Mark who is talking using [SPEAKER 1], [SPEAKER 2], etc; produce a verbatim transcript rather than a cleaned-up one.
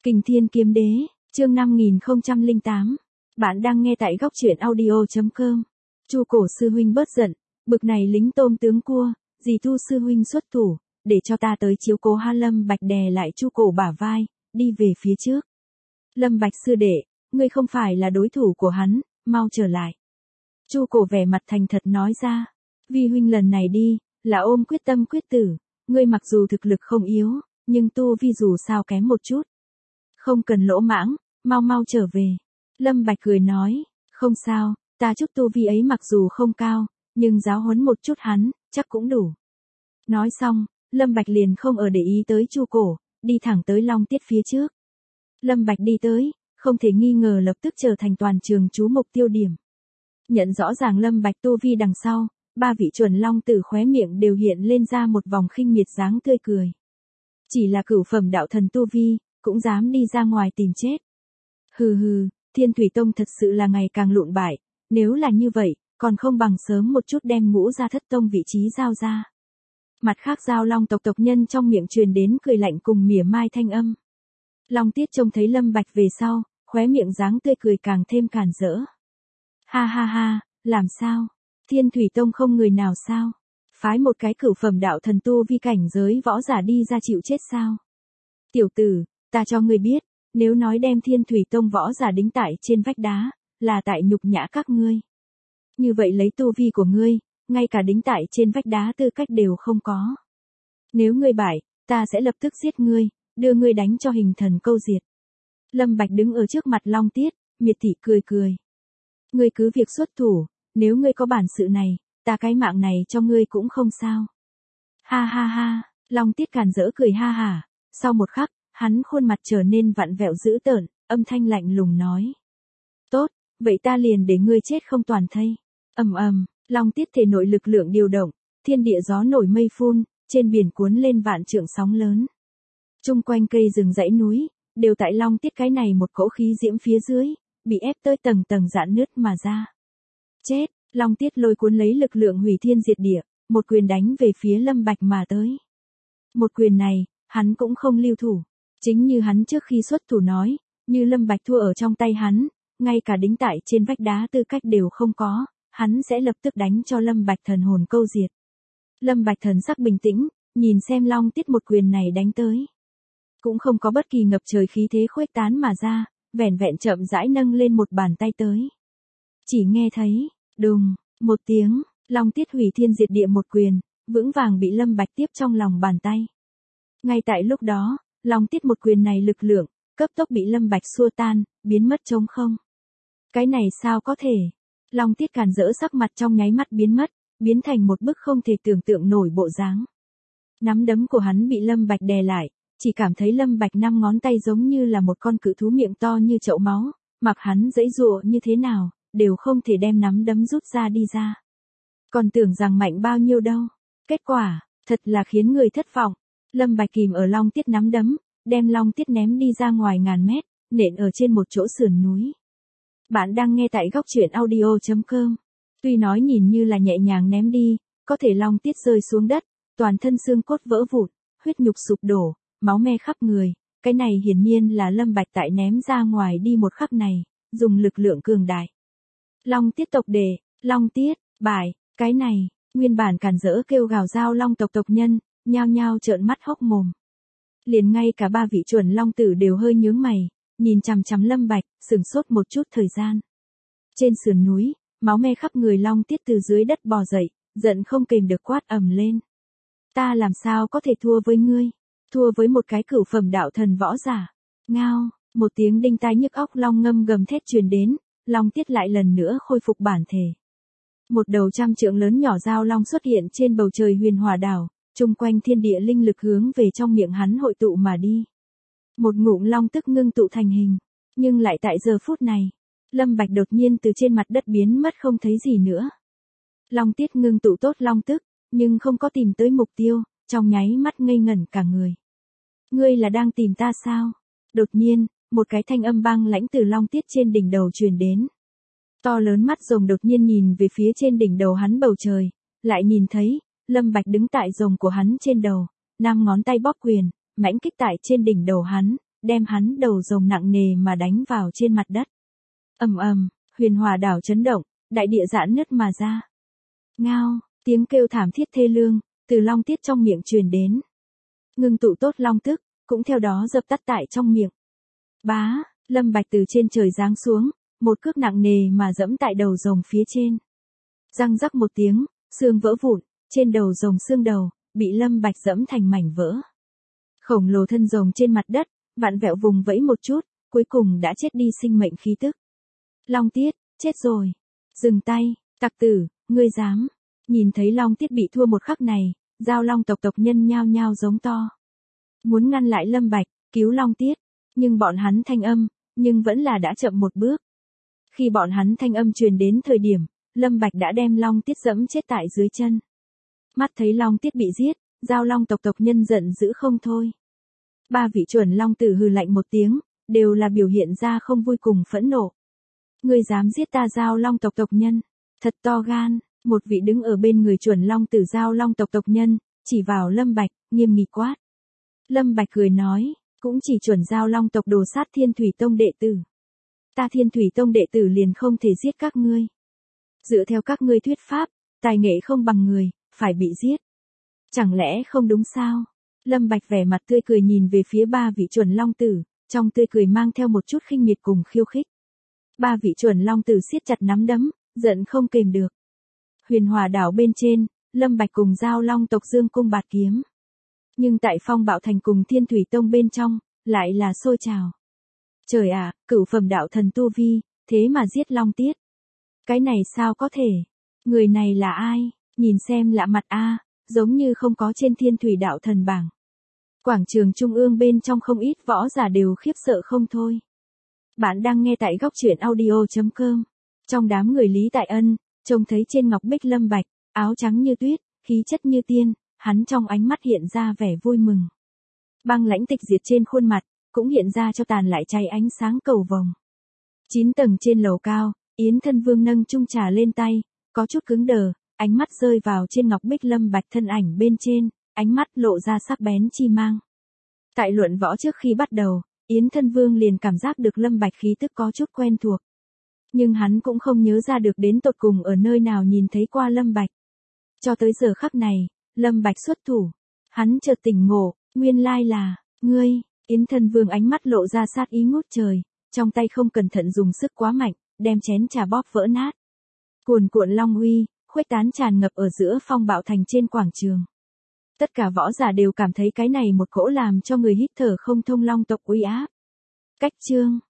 [SPEAKER 1] Kình Thiên Kiếm Đế, chương năm nghìn không trăm lẻ tám. Bạn đang nghe tại góc truyện audio chấm com. Chu Cổ sư huynh bớt giận, bực này lính tôm tướng cua, dì Thu sư huynh xuất thủ, để cho ta tới chiếu cố ha. Lâm Bạch đè lại Chu Cổ bả vai, đi về phía trước. Lâm Bạch sư đệ, ngươi không phải là đối thủ của hắn, mau trở lại. Chu Cổ vẻ mặt thành thật nói ra, vi huynh lần này đi, là ôm quyết tâm quyết tử, ngươi mặc dù thực lực không yếu, nhưng tu vi dù sao kém một chút. Không cần lỗ mãng, mau mau trở về. Lâm Bạch cười nói, không sao, ta chút tu vi ấy mặc dù không cao, nhưng giáo huấn một chút hắn, chắc cũng đủ. Nói xong, Lâm Bạch liền không ở để ý tới Chu Cổ, đi thẳng tới Long Tiết phía trước. Lâm Bạch đi tới, không thể nghi ngờ lập tức trở thành toàn trường chú mục tiêu điểm. Nhận rõ ràng Lâm Bạch tu vi đằng sau, ba vị chuẩn long tử khóe miệng đều hiện lên ra một vòng khinh miệt dáng tươi cười. Chỉ là cửu phẩm đạo thần tu vi, cũng dám đi ra ngoài tìm chết. Hừ hừ, Thiên Thủy Tông thật sự là ngày càng lụn bại, nếu là như vậy, còn không bằng sớm một chút đem Ngũ Gia Thất Tông vị trí giao ra. Mặt khác Giao Long tộc tộc nhân trong miệng truyền đến cười lạnh cùng mỉa mai thanh âm. Long Tiết trông thấy Lâm Bạch về sau, khóe miệng dáng tươi cười càng thêm càn rỡ. Ha ha ha, làm sao? Thiên Thủy Tông không người nào sao? Phái một cái cửu phẩm đạo thần tu vi cảnh giới võ giả đi ra chịu chết sao? Tiểu tử, ta cho ngươi biết, nếu nói đem Thiên Thủy Tông võ giả đính tại trên vách đá, là tại nhục nhã các ngươi. Như vậy lấy tu vi của ngươi, ngay cả đính tại trên vách đá tư cách đều không có. Nếu ngươi bại, ta sẽ lập tức giết ngươi, đưa ngươi đánh cho hình thần câu diệt. Lâm Bạch đứng ở trước mặt Long Tiết, miệt thị cười cười. Ngươi cứ việc xuất thủ, nếu ngươi có bản sự này, ta cái mạng này cho ngươi cũng không sao. Ha ha ha, Long Tiết càn rỡ cười ha hả, sau một khắc, hắn khuôn mặt trở nên vặn vẹo dữ tợn, âm thanh lạnh lùng nói. Tốt, vậy ta liền để ngươi chết không toàn thây. Ầm ầm, Long Tiết thể nội lực lượng điều động, thiên địa gió nổi mây phun, trên biển cuốn lên vạn trượng sóng lớn. Trung quanh cây rừng dãy núi, đều tại Long Tiết cái này một cỗ khí diễm phía dưới, bị ép tới tầng tầng rạn nứt mà ra. Chết, Long Tiết lôi cuốn lấy lực lượng hủy thiên diệt địa, một quyền đánh về phía Lâm Bạch mà tới. Một quyền này, hắn cũng không lưu thủ. Chính như hắn trước khi xuất thủ nói, như Lâm Bạch thua ở trong tay hắn, ngay cả đính tại trên vách đá tư cách đều không có, hắn sẽ lập tức đánh cho Lâm Bạch thần hồn câu diệt. Lâm Bạch thần sắc bình tĩnh, nhìn xem Long Tiết một quyền này đánh tới. Cũng không có bất kỳ ngập trời khí thế khuếch tán mà ra, vẻn vẹn chậm rãi nâng lên một bàn tay tới. Chỉ nghe thấy, đùng, một tiếng, Long Tiết hủy thiên diệt địa một quyền, vững vàng bị Lâm Bạch tiếp trong lòng bàn tay. Ngay tại lúc đó, Long Tiết một quyền này lực lượng, cấp tốc bị Lâm Bạch xua tan, biến mất trống không. Cái này sao có thể? Long Tiết càn rỡ sắc mặt trong nháy mắt biến mất, biến thành một bức không thể tưởng tượng nổi bộ dáng. Nắm đấm của hắn bị Lâm Bạch đè lại, chỉ cảm thấy Lâm Bạch năm ngón tay giống như là một con cự thú miệng to như chậu máu, mặc hắn giãy giụa như thế nào, đều không thể đem nắm đấm rút ra đi ra. Còn tưởng rằng mạnh bao nhiêu đâu. Kết quả, thật là khiến người thất vọng. Lâm Bạch kìm ở Long Tiết nắm đấm, đem Long Tiết ném đi ra ngoài ngàn mét, nện ở trên một chỗ sườn núi. Bạn đang nghe tại góc truyện audio chấm com. Tuy nói nhìn như là nhẹ nhàng ném đi, có thể Long Tiết rơi xuống đất, toàn thân xương cốt vỡ vụn, huyết nhục sụp đổ, máu me khắp người. Cái này hiển nhiên là Lâm Bạch tại ném ra ngoài đi một khắc này, dùng lực lượng cường đại. Long Tiết tộc đệ, Long Tiết, bại, cái này, nguyên bản càn rỡ kêu gào Giao Long tộc tộc nhân, nhao nhao trợn mắt hốc mồm. Liền ngay cả ba vị chuẩn long tử đều hơi nhướng mày, nhìn chằm chằm Lâm Bạch, sửng sốt một chút thời gian. Trên sườn núi, máu me khắp người Long Tiết từ dưới đất bò dậy, giận không kềm được quát ầm lên. Ta làm sao có thể thua với ngươi? Thua với một cái cửu phẩm đạo thần võ giả. Ngao, một tiếng đinh tai nhức óc long ngâm gầm thét truyền đến, Long Tiết lại lần nữa khôi phục bản thể. Một đầu trăm trượng lớn nhỏ giao long xuất hiện trên bầu trời huyền hỏa đảo, chung quanh thiên địa linh lực hướng về trong miệng hắn hội tụ mà đi. Một ngụm long tức ngưng tụ thành hình, nhưng lại tại giờ phút này, Lâm Bạch đột nhiên từ trên mặt đất biến mất không thấy gì nữa. Long Tiết ngưng tụ tốt long tức, nhưng không có tìm tới mục tiêu, trong nháy mắt ngây ngẩn cả người. Ngươi là đang tìm ta sao? Đột nhiên, một cái thanh âm băng lãnh từ Long Tiết trên đỉnh đầu truyền đến. To lớn mắt rồng đột nhiên nhìn về phía trên đỉnh đầu hắn bầu trời, lại nhìn thấy, Lâm Bạch đứng tại rồng của hắn trên đầu, năm ngón tay bóp quyền, mãnh kích tại trên đỉnh đầu hắn, đem hắn đầu rồng nặng nề mà đánh vào trên mặt đất. Ầm ầm, huyền hòa đảo chấn động, đại địa giãn nứt mà ra. Ngao, tiếng kêu thảm thiết thê lương, từ Long Tiết trong miệng truyền đến. Ngưng tụ tốt long tức, cũng theo đó dập tắt tại trong miệng. Bá, Lâm Bạch từ trên trời giáng xuống, một cước nặng nề mà dẫm tại đầu rồng phía trên. Răng rắc một tiếng, xương vỡ vụn, trên đầu rồng xương đầu, bị Lâm Bạch dẫm thành mảnh vỡ. Khổng lồ thân rồng trên mặt đất, vặn vẹo vùng vẫy một chút, cuối cùng đã chết đi sinh mệnh khí tức. Long Tiết, chết rồi. Dừng tay, tặc tử, ngươi dám. Nhìn thấy Long Tiết bị thua một khắc này, Giao Long tộc tộc nhân nhao nhao giống to. Muốn ngăn lại Lâm Bạch, cứu Long Tiết, nhưng bọn hắn thanh âm, nhưng vẫn là đã chậm một bước. Khi bọn hắn thanh âm truyền đến thời điểm, Lâm Bạch đã đem Long Tiết dẫm chết tại dưới chân. Mắt thấy Long Tiết bị giết, Giao Long tộc tộc nhân giận dữ không thôi. Ba vị chuẩn Long tử hừ lạnh một tiếng, đều là biểu hiện ra không vui cùng phẫn nộ. Ngươi dám giết ta Giao Long tộc tộc nhân, thật to gan. Một vị đứng ở bên người chuẩn Long tử Giao Long tộc tộc nhân, chỉ vào Lâm Bạch, nghiêm nghị quát. Lâm Bạch cười nói, cũng chỉ chuẩn Giao Long tộc đồ sát Thiên Thủy Tông đệ tử. Ta Thiên Thủy Tông đệ tử liền không thể giết các ngươi. Dựa theo các ngươi thuyết pháp, tài nghệ không bằng người, phải bị giết. Chẳng lẽ không đúng sao? Lâm Bạch vẻ mặt tươi cười nhìn về phía ba vị chuẩn Long tử, trong tươi cười mang theo một chút khinh miệt cùng khiêu khích. Ba vị chuẩn Long tử siết chặt nắm đấm, giận không kềm được. Huyền Hòa đảo bên trên, Lâm Bạch cùng Giao Long tộc dương cung bạt kiếm. Nhưng tại Phong Bạo Thành cùng Thiên Thủy Tông bên trong, lại là sôi trào. Trời ạ, cửu phẩm đạo thần tu vi, thế mà giết Long Tiết. Cái này sao có thể? Người này là ai? Nhìn xem lạ mặt a, giống như không có trên Thiên Thủy đạo thần bảng. Quảng trường trung ương bên trong không ít võ giả đều khiếp sợ không thôi. Bạn đang nghe tại góc truyện audio chấm com. Trong đám người Lý Tại Ân, trông thấy trên ngọc bích Lâm Bạch, áo trắng như tuyết, khí chất như tiên, hắn trong ánh mắt hiện ra vẻ vui mừng. Băng lãnh tịch diệt trên khuôn mặt, cũng hiện ra cho tàn lại cháy ánh sáng cầu vồng. Chín tầng trên lầu cao, Yến Thân Vương nâng chung trà lên tay, có chút cứng đờ, ánh mắt rơi vào trên ngọc bích Lâm Bạch thân ảnh bên trên, ánh mắt lộ ra sắc bén chi mang. Tại luận võ trước khi bắt đầu, Yến Thân Vương liền cảm giác được Lâm Bạch khí tức có chút quen thuộc. Nhưng hắn cũng không nhớ ra được đến tột cùng ở nơi nào nhìn thấy qua Lâm Bạch. Cho tới giờ khắc này, Lâm Bạch xuất thủ. Hắn chợt tỉnh ngộ, nguyên lai là, ngươi, Yến Thân Vương ánh mắt lộ ra sát ý ngút trời, trong tay không cẩn thận dùng sức quá mạnh, đem chén trà bóp vỡ nát. Cuồn cuộn long uy, khuếch tán tràn ngập ở giữa Phong Bạo Thành trên quảng trường. Tất cả võ giả đều cảm thấy cái này một cỗ làm cho người hít thở không thông long tộc uy áp. Cách chương